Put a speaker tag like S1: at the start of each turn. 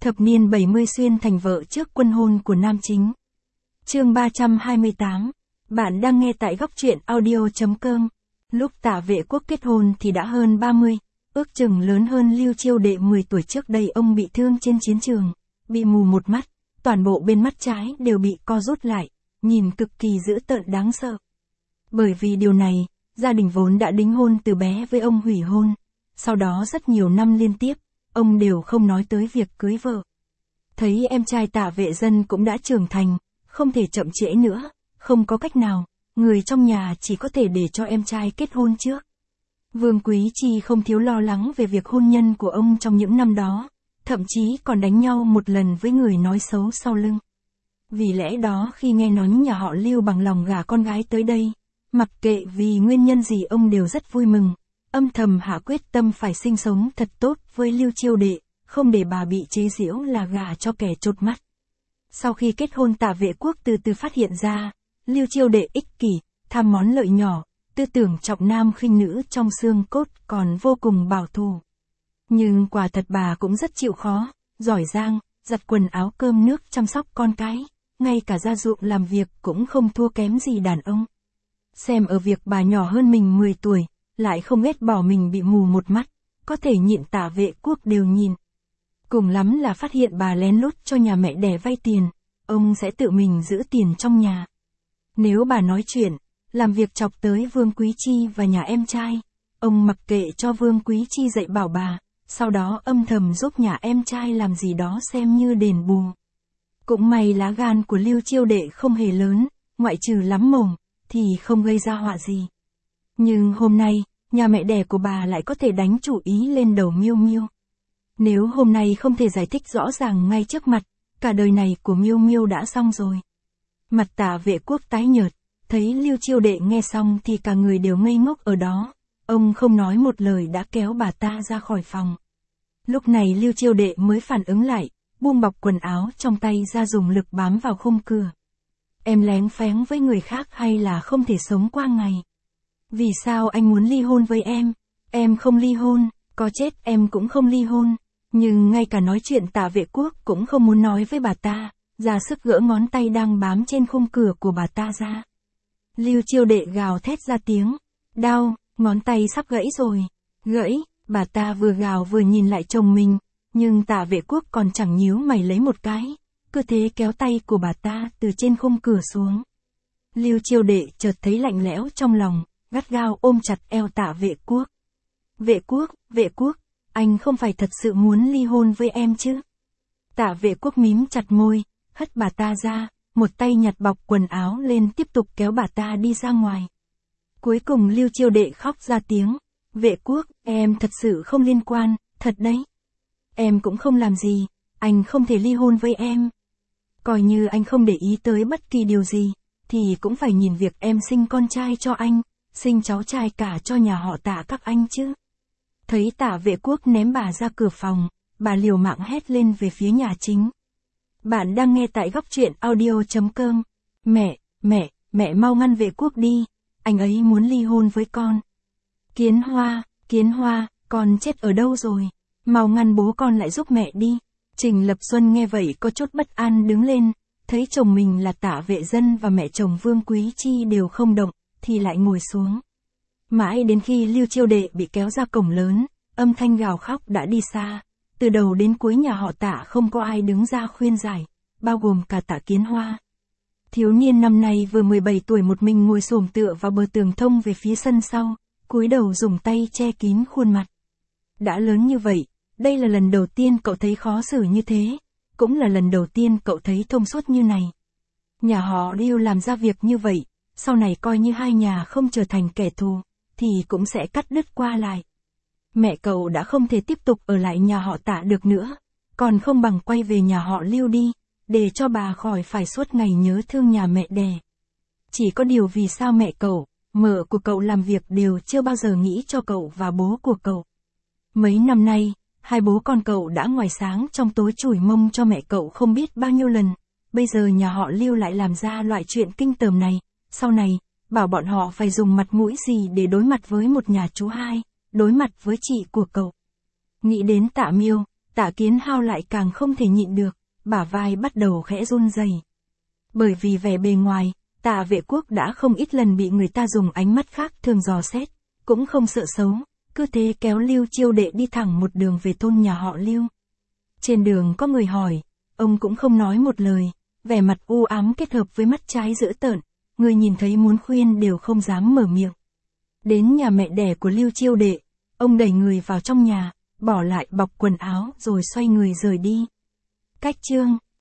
S1: Thập niên 70 xuyên thành vợ trước quân hôn của nam chính. Chương 328. Bạn đang nghe tại góc truyện audio.com. Lúc Tạ Vệ Quốc kết hôn thì đã hơn 30, ước chừng lớn hơn Lưu Chiêu Đệ 10 tuổi. Trước đây ông bị thương trên chiến trường, bị mù một mắt, toàn bộ bên mắt trái đều bị co rút lại, nhìn cực kỳ dữ tợn đáng sợ. Bởi vì điều này, gia đình vốn đã đính hôn từ bé với ông hủy hôn. Sau đó rất nhiều năm liên tiếp, ông đều không nói tới việc cưới vợ. Thấy em trai Tạ Vệ Dân cũng đã trưởng thành, không thể chậm trễ nữa, không có cách nào, người trong nhà chỉ có thể để cho em trai kết hôn trước. Vương Quý Chi không thiếu lo lắng về việc hôn nhân của ông trong những năm đó, thậm chí còn đánh nhau một lần với người nói xấu sau lưng. Vì lẽ đó khi nghe nói nhà họ Lưu bằng lòng gả con gái tới đây, mặc kệ vì nguyên nhân gì ông đều rất vui mừng, âm thầm hạ quyết tâm phải sinh sống thật tốt với Lưu Chiêu Đệ, không để bà bị chế giễu là gả cho kẻ chột mắt. Sau khi kết hôn, Tạ Vệ Quốc từ từ phát hiện ra, Lưu Chiêu Đệ ích kỷ, tham món lợi nhỏ, tư tưởng trọng nam khinh nữ trong xương cốt, còn vô cùng bảo thủ. Nhưng quả thật bà cũng rất chịu khó, giỏi giang, giặt quần áo cơm nước chăm sóc con cái, ngay cả gia dụng làm việc cũng không thua kém gì đàn ông. Xem ở việc bà nhỏ hơn mình 10 tuổi, lại không ghét bỏ mình bị mù một mắt, có thể nhịn, Tạ Vệ Quốc đều nhịn. Cùng lắm là phát hiện bà lén lút cho nhà mẹ đẻ vay tiền, ông sẽ tự mình giữ tiền trong nhà. Nếu bà nói chuyện, làm việc chọc tới Vương Quý Chi và nhà em trai, ông mặc kệ cho Vương Quý Chi dạy bảo bà, sau đó âm thầm giúp nhà em trai làm gì đó xem như đền bù. Cũng may lá gan của Lưu Chiêu Đệ không hề lớn, ngoại trừ lắm mồm, thì không gây ra họa gì. Nhưng hôm nay, nhà mẹ đẻ của bà lại có thể đánh chủ ý lên đầu Miêu Miêu. Nếu hôm nay không thể giải thích rõ ràng ngay trước mặt, cả đời này của Miêu Miêu đã xong rồi. Mặt Tạ Vệ Quốc tái nhợt, thấy Lưu Chiêu Đệ nghe xong thì cả người đều ngây ngốc ở đó. Ông không nói một lời đã kéo bà ta ra khỏi phòng. Lúc này Lưu Chiêu Đệ mới phản ứng lại, buông bọc quần áo trong tay ra dùng lực bám vào khung cửa. Em léng phéng với người khác hay là không thể sống qua ngày? Vì sao anh muốn ly hôn với em? Em không ly hôn, có chết em cũng không ly hôn. Nhưng ngay cả nói chuyện Tạ Vệ Quốc cũng không muốn nói với bà ta, ra sức gỡ ngón tay đang bám trên khung cửa của bà ta ra. Lưu Chiêu Đệ gào thét ra tiếng, đau, ngón tay sắp gãy rồi. Gãy, bà ta vừa gào vừa nhìn lại chồng mình, nhưng Tạ Vệ Quốc còn chẳng nhíu mày lấy một cái, cứ thế kéo tay của bà ta từ trên khung cửa xuống. Lưu Chiêu Đệ chợt thấy lạnh lẽo trong lòng, gắt gao ôm chặt eo Tạ Vệ Quốc. Vệ Quốc, anh không phải thật sự muốn ly hôn với em chứ? Tạ Vệ Quốc mím chặt môi, hất bà ta ra, một tay nhặt bọc quần áo lên tiếp tục kéo bà ta đi ra ngoài. Cuối cùng Lưu Chiêu Đệ khóc ra tiếng, Vệ Quốc, em thật sự không liên quan, thật đấy. Em cũng không làm gì, anh không thể ly hôn với em. Coi như anh không để ý tới bất kỳ điều gì, thì cũng phải nhìn việc em sinh con trai cho anh, sinh cháu trai cả cho nhà họ Tạ các anh chứ. Thấy Tạ Vệ Quốc ném bà ra cửa phòng, bà liều mạng hét lên về phía nhà chính. Bạn đang nghe tại góc truyện audio.com. Mẹ mau ngăn Vệ Quốc đi, anh ấy muốn ly hôn với con. Kiến Hoa, con chết ở đâu rồi? Mau ngăn bố con lại giúp mẹ đi. Trình Lập Xuân nghe vậy có chút bất an đứng lên, thấy chồng mình là Tạ Vệ Dân và mẹ chồng Vương Quý Chi đều không động, thì lại ngồi xuống. Mãi đến khi Lưu Chiêu Đệ bị kéo ra cổng lớn, âm thanh gào khóc đã đi xa. Từ đầu đến cuối nhà họ Tạ không có ai đứng ra khuyên giải, bao gồm cả Tạ Kiến Hoa. Thiếu niên năm nay vừa 17 tuổi một mình ngồi xổm tựa vào bờ tường thông về phía sân sau, cúi đầu dùng tay che kín khuôn mặt. Đã lớn như vậy, đây là lần đầu tiên cậu thấy khó xử như thế, cũng là lần đầu tiên cậu thấy thông suốt như này. Nhà họ Lưu làm ra việc như vậy, sau này coi như hai nhà không trở thành kẻ thù, thì cũng sẽ cắt đứt qua lại. Mẹ cậu đã không thể tiếp tục ở lại nhà họ Tạ được nữa, còn không bằng quay về nhà họ Lưu đi, để cho bà khỏi phải suốt ngày nhớ thương nhà mẹ đẻ. Chỉ có điều vì sao mẹ cậu, mợ của cậu làm việc đều chưa bao giờ nghĩ cho cậu và bố của cậu. Mấy năm nay, hai bố con cậu đã ngoài sáng trong tối chửi mông cho mẹ cậu không biết bao nhiêu lần, bây giờ nhà họ Lưu lại làm ra loại chuyện kinh tởm này, sau này, bảo bọn họ phải dùng mặt mũi gì để đối mặt với một nhà chú hai, đối mặt với chị của cậu. Nghĩ đến Tạ Miêu, Tạ Kiến Hao lại càng không thể nhịn được, bả vai bắt đầu khẽ run rẩy. Bởi vì vẻ bề ngoài, Tạ Vệ Quốc đã không ít lần bị người ta dùng ánh mắt khác thường dò xét, cũng không sợ xấu, cứ thế kéo Lưu Chiêu Đệ đi thẳng một đường về thôn nhà họ Lưu. Trên đường có người hỏi, ông cũng không nói một lời, vẻ mặt u ám kết hợp với mắt trái dữ tợn, người nhìn thấy muốn khuyên đều không dám mở miệng. Đến nhà mẹ đẻ của Lưu Chiêu Đệ, ông đẩy người vào trong nhà, bỏ lại bọc quần áo rồi xoay người rời đi. Cách chương